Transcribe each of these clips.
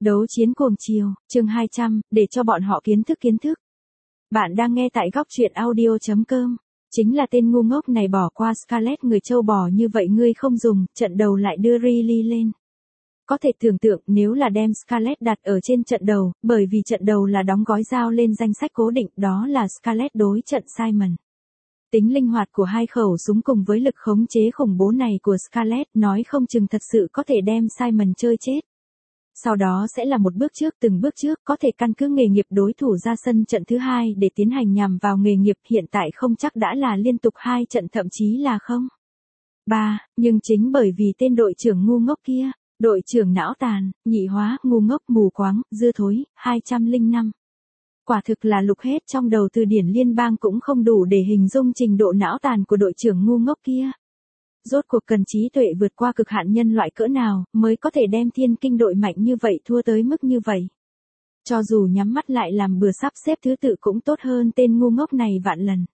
Đấu chiến cuồng chiều, chương 200, để cho bọn họ kiến thức. Bạn đang nghe tại góc truyện audio.com. Chính là tên ngu ngốc này bỏ qua Scarlett người châu bò như vậy ngươi không dùng, trận đầu lại đưa Riley lên. Có thể tưởng tượng nếu là đem Scarlett đặt ở trên trận đầu, bởi vì trận đầu là đóng gói giao lên danh sách cố định, đó là Scarlett đối trận Simon. Tính linh hoạt của hai khẩu súng cùng với lực khống chế khủng bố này của Scarlett nói không chừng thật sự có thể đem Simon chơi chết. Sau đó sẽ là một bước trước từng bước trước, có thể căn cứ nghề nghiệp đối thủ ra sân trận thứ hai để tiến hành nhằm vào nghề nghiệp, hiện tại không chắc đã là liên tục 2 trận thậm chí là không. 3, nhưng chính bởi vì tên đội trưởng ngu ngốc kia, đội trưởng não tàn, nhị hóa, ngu ngốc, mù quáng, dưa thối, 205. Quả thực là lục hết trong đầu từ điển liên bang cũng không đủ để hình dung trình độ não tàn của đội trưởng ngu ngốc kia. Rốt cuộc cần trí tuệ vượt qua cực hạn nhân loại cỡ nào mới có thể đem thiên kinh đội mạnh như vậy thua tới mức như vậy. Cho dù nhắm mắt lại làm bừa sắp xếp thứ tự cũng tốt hơn tên ngu ngốc này vạn lần.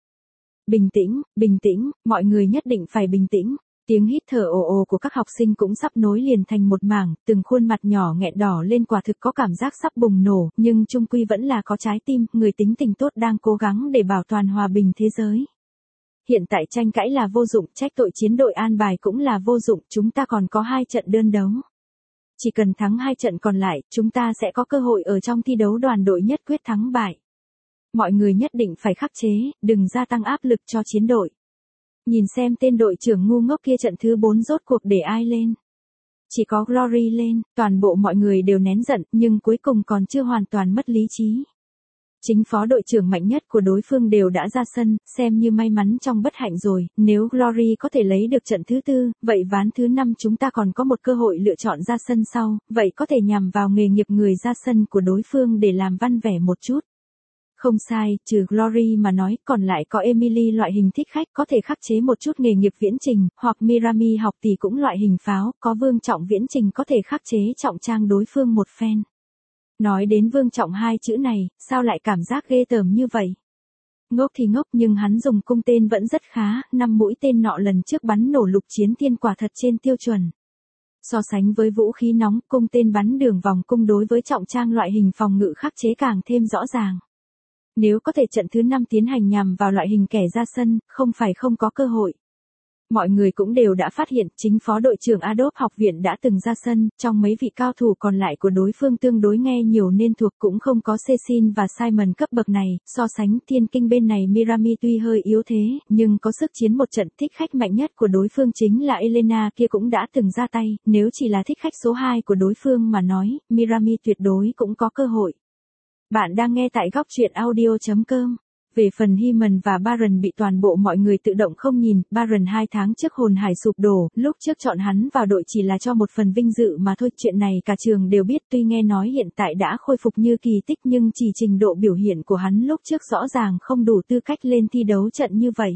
Bình tĩnh, mọi người nhất định phải bình tĩnh. Tiếng hít thở ồ ồ của các học sinh cũng sắp nối liền thành một mảng, từng khuôn mặt nhỏ nghẹn đỏ lên, quả thực có cảm giác sắp bùng nổ, nhưng chung quy vẫn là có trái tim, người tính tình tốt đang cố gắng để bảo toàn hòa bình thế giới. Hiện tại tranh cãi là vô dụng, trách tội chiến đội an bài cũng là vô dụng, chúng ta còn có 2 trận đơn đấu. Chỉ cần thắng 2 trận còn lại, chúng ta sẽ có cơ hội ở trong thi đấu đoàn đội nhất quyết thắng bại. Mọi người nhất định phải khắc chế, đừng gia tăng áp lực cho chiến đội. Nhìn xem tên đội trưởng ngu ngốc kia trận thứ 4 rốt cuộc để ai lên. Chỉ có Glory lên, toàn bộ mọi người đều nén giận, nhưng cuối cùng còn chưa hoàn toàn mất lý trí. Chính phó đội trưởng mạnh nhất của đối phương đều đã ra sân, xem như may mắn trong bất hạnh rồi, nếu Glory có thể lấy được trận thứ 4, vậy ván thứ 5 chúng ta còn có một cơ hội lựa chọn ra sân sau, vậy có thể nhằm vào nghề nghiệp người ra sân của đối phương để làm văn vẻ một chút. Không sai, trừ Glory mà nói, còn lại có Emily loại hình thích khách có thể khắc chế một chút nghề nghiệp viễn trình, hoặc Mirami học tỷ cũng loại hình pháo, có Vương Trọng viễn trình có thể khắc chế trọng trang đối phương một phen. Nói đến Vương Trọng 2 chữ này, sao lại cảm giác ghê tởm như vậy? Ngốc thì ngốc nhưng hắn dùng cung tên vẫn rất khá, 5 mũi tên nọ lần trước bắn nổ Lục Chiến Tiên quả thật trên tiêu chuẩn. So sánh với vũ khí nóng, cung tên bắn đường vòng cung đối với trọng trang loại hình phòng ngự khắc chế càng thêm rõ ràng. Nếu có thể trận thứ 5 tiến hành nhằm vào loại hình kẻ ra sân, không phải không có cơ hội. Mọi người cũng đều đã phát hiện chính phó đội trưởng Adolf học viện đã từng ra sân, trong mấy vị cao thủ còn lại của đối phương tương đối nghe nhiều nên thuộc cũng không có Cecil và Simon cấp bậc này, so sánh thiên kinh bên này Mirami tuy hơi yếu thế, nhưng có sức chiến một trận. Thích khách mạnh nhất của đối phương chính là Elena kia cũng đã từng ra tay, nếu chỉ là thích khách số 2 của đối phương mà nói, Mirami tuyệt đối cũng có cơ hội. Bạn đang nghe tại góc truyện audio.com. Về phần Hyman và Baron bị toàn bộ mọi người tự động không nhìn, Baron 2 tháng trước hồn hải sụp đổ, lúc trước chọn hắn vào đội chỉ là cho một phần vinh dự mà thôi, chuyện này cả trường đều biết, tuy nghe nói hiện tại đã khôi phục như kỳ tích nhưng chỉ trình độ biểu hiện của hắn lúc trước rõ ràng không đủ tư cách lên thi đấu trận như vậy.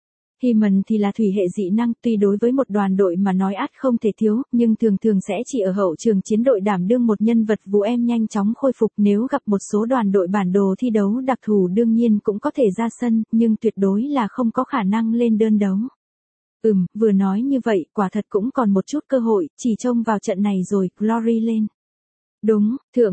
Hyman thì là thủy hệ dị năng, tuy đối với một đoàn đội mà nói ắt không thể thiếu, nhưng thường sẽ chỉ ở hậu trường chiến đội đảm đương một nhân vật vụ em nhanh chóng khôi phục, nếu gặp một số đoàn đội bản đồ thi đấu đặc thù đương nhiên cũng có thể ra sân, nhưng tuyệt đối là không có khả năng lên đơn đấu. Vừa nói như vậy, quả thật cũng còn một chút cơ hội, chỉ trông vào trận này rồi, Glory lên. Đúng, thượng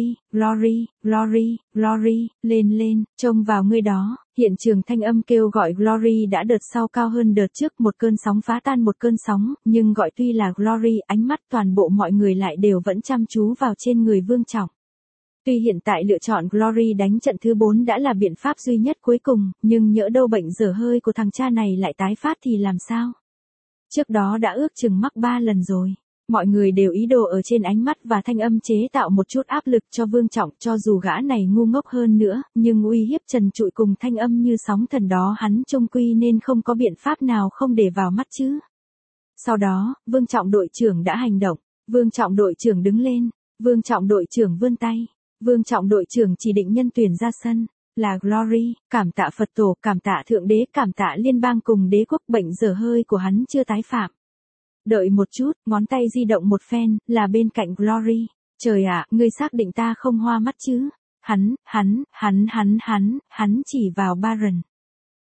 Glory, lên, trông vào ngươi đó. Hiện trường thanh âm kêu gọi Glory đã đợt sau cao hơn đợt trước, một cơn sóng phá tan một cơn sóng, nhưng gọi tuy là Glory, ánh mắt toàn bộ mọi người lại đều vẫn chăm chú vào trên người Vương Trọng. Tuy hiện tại lựa chọn Glory đánh trận thứ 4 đã là biện pháp duy nhất cuối cùng, nhưng nhỡ đâu bệnh dở hơi của thằng cha này lại tái phát thì làm sao? Trước đó đã ước chừng mắc 3 lần rồi. Mọi người đều ý đồ ở trên ánh mắt và thanh âm chế tạo một chút áp lực cho Vương Trọng, cho dù gã này ngu ngốc hơn nữa, nhưng uy hiếp trần trụi cùng thanh âm như sóng thần đó hắn chung quy nên không có biện pháp nào không để vào mắt chứ. Sau đó, Vương Trọng đội trưởng đã hành động, Vương Trọng đội trưởng đứng lên, Vương Trọng đội trưởng vươn tay, Vương Trọng đội trưởng chỉ định nhân tuyển ra sân, là Glory, cảm tạ Phật tổ, cảm tạ Thượng Đế, cảm tạ liên bang cùng đế quốc, bệnh dở hơi của hắn chưa tái phạm. Đợi một chút, ngón tay di động một phen, là bên cạnh Glory. Trời ạ, ngươi xác định ta không hoa mắt chứ? Hắn chỉ vào Baron.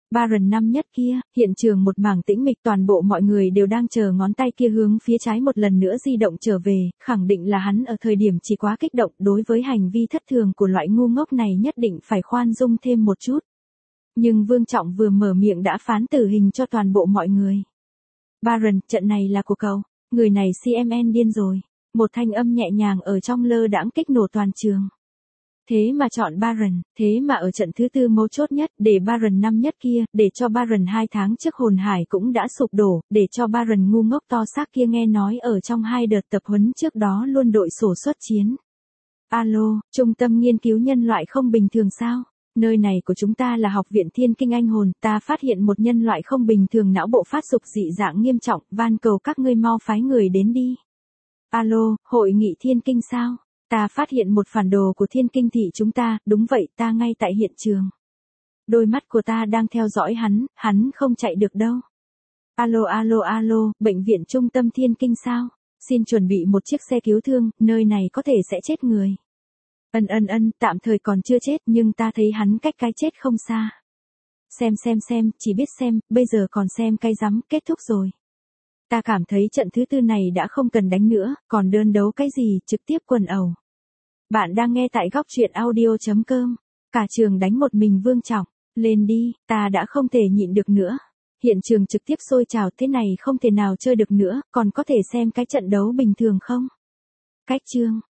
Baron năm nhất kia, hiện trường một mảng tĩnh mịch, toàn bộ mọi người đều đang chờ ngón tay kia hướng phía trái một lần nữa di động trở về, khẳng định là hắn ở thời điểm chỉ quá kích động, đối với hành vi thất thường của loại ngu ngốc này nhất định phải khoan dung thêm một chút. Nhưng Vương Trọng vừa mở miệng đã phán tử hình cho toàn bộ mọi người. Baron, trận này là của cậu, người này CMN điên rồi. Một thanh âm nhẹ nhàng ở trong lơ đãng kích nổ toàn trường. Thế mà chọn Baron, thế mà ở trận thứ tư mấu chốt nhất, để Baron năm nhất kia, để cho Baron 2 tháng trước hồn hải cũng đã sụp đổ, để cho Baron ngu ngốc to xác kia nghe nói ở trong 2 đợt tập huấn trước đó luôn đội sổ xuất chiến. Alo, trung tâm nghiên cứu nhân loại không bình thường sao? Nơi này của chúng ta là học viện Thiên Kinh Anh Hồn, ta phát hiện một nhân loại không bình thường não bộ phát dục dị dạng nghiêm trọng, van cầu các ngươi mau phái người đến đi. Alo, hội nghị Thiên Kinh sao? Ta phát hiện một phản đồ của Thiên Kinh thị chúng ta, đúng vậy, ta ngay tại hiện trường. Đôi mắt của ta đang theo dõi hắn không chạy được đâu. Alo, bệnh viện trung tâm Thiên Kinh sao? Xin chuẩn bị một chiếc xe cứu thương, nơi này có thể sẽ chết người. Tạm thời còn chưa chết nhưng ta thấy hắn cách cái chết không xa. Xem, chỉ biết xem, bây giờ còn xem cái rắm, kết thúc rồi. Ta cảm thấy trận thứ tư này đã không cần đánh nữa, còn đơn đấu cái gì, trực tiếp quần ẩu. Bạn đang nghe tại góc truyện audio.com. Cả trường đánh một mình Vương Trọng. Lên đi, ta đã không thể nhịn được nữa. Hiện trường trực tiếp sôi trào, thế này không thể nào chơi được nữa, còn có thể xem cái trận đấu bình thường không? Cách chương.